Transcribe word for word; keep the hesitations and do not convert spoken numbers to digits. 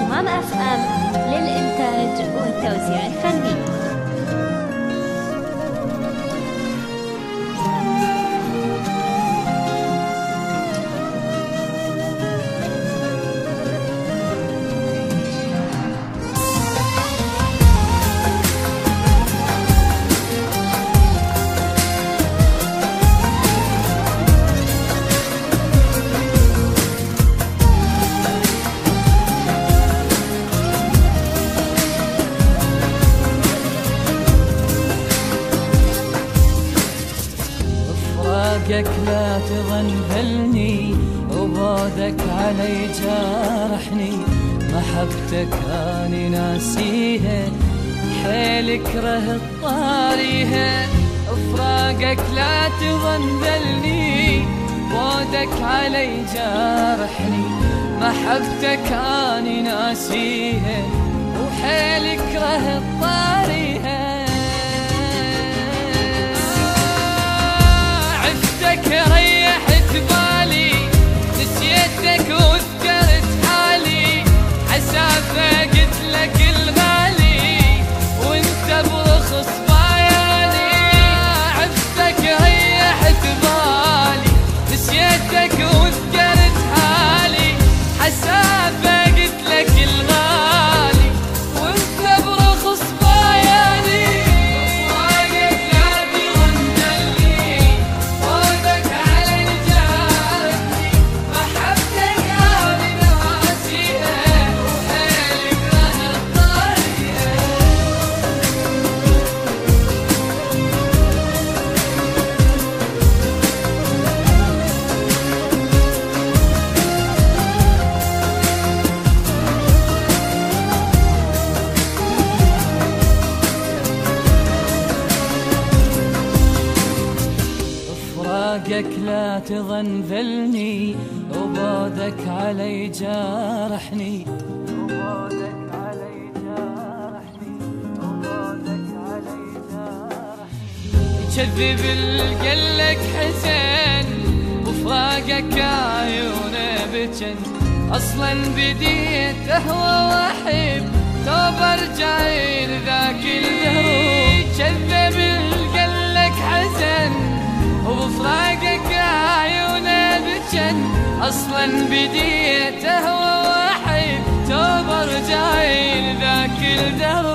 همام اف ام للإنتاج والتوزيع الفني. فراقك لا تغنفلني وبعدك علي جارحني، محبتك اني ناسيها حيل كره الطاريها. فراقك لا تغنفلني بعدك علي جارحني، محبتك اني ناسيها وحيل كره الطاريها. ريحت بالي نسيتك وذكرت حالي، عسافة قلت لك الغالي وانت برخص باياني. عفتك ريحت بالي نسيتك وذكرت حالي، عسافة قلت لك الغالي وانت برخص باياني. فراقك لا تغنفلني وبعدك علي جارحني، وبعدك علي جارحني، وبعدك علي جارحني. يكذب القلك حزن وفراقك عيونه بجن، اصلا بديت اهوى واحب توب ارجع لذاك الدروب. يكذب القلك حزن وفراقك عيونه بجن، اصلا بديت اهوى واحب توب ارجع لذاك الدرب.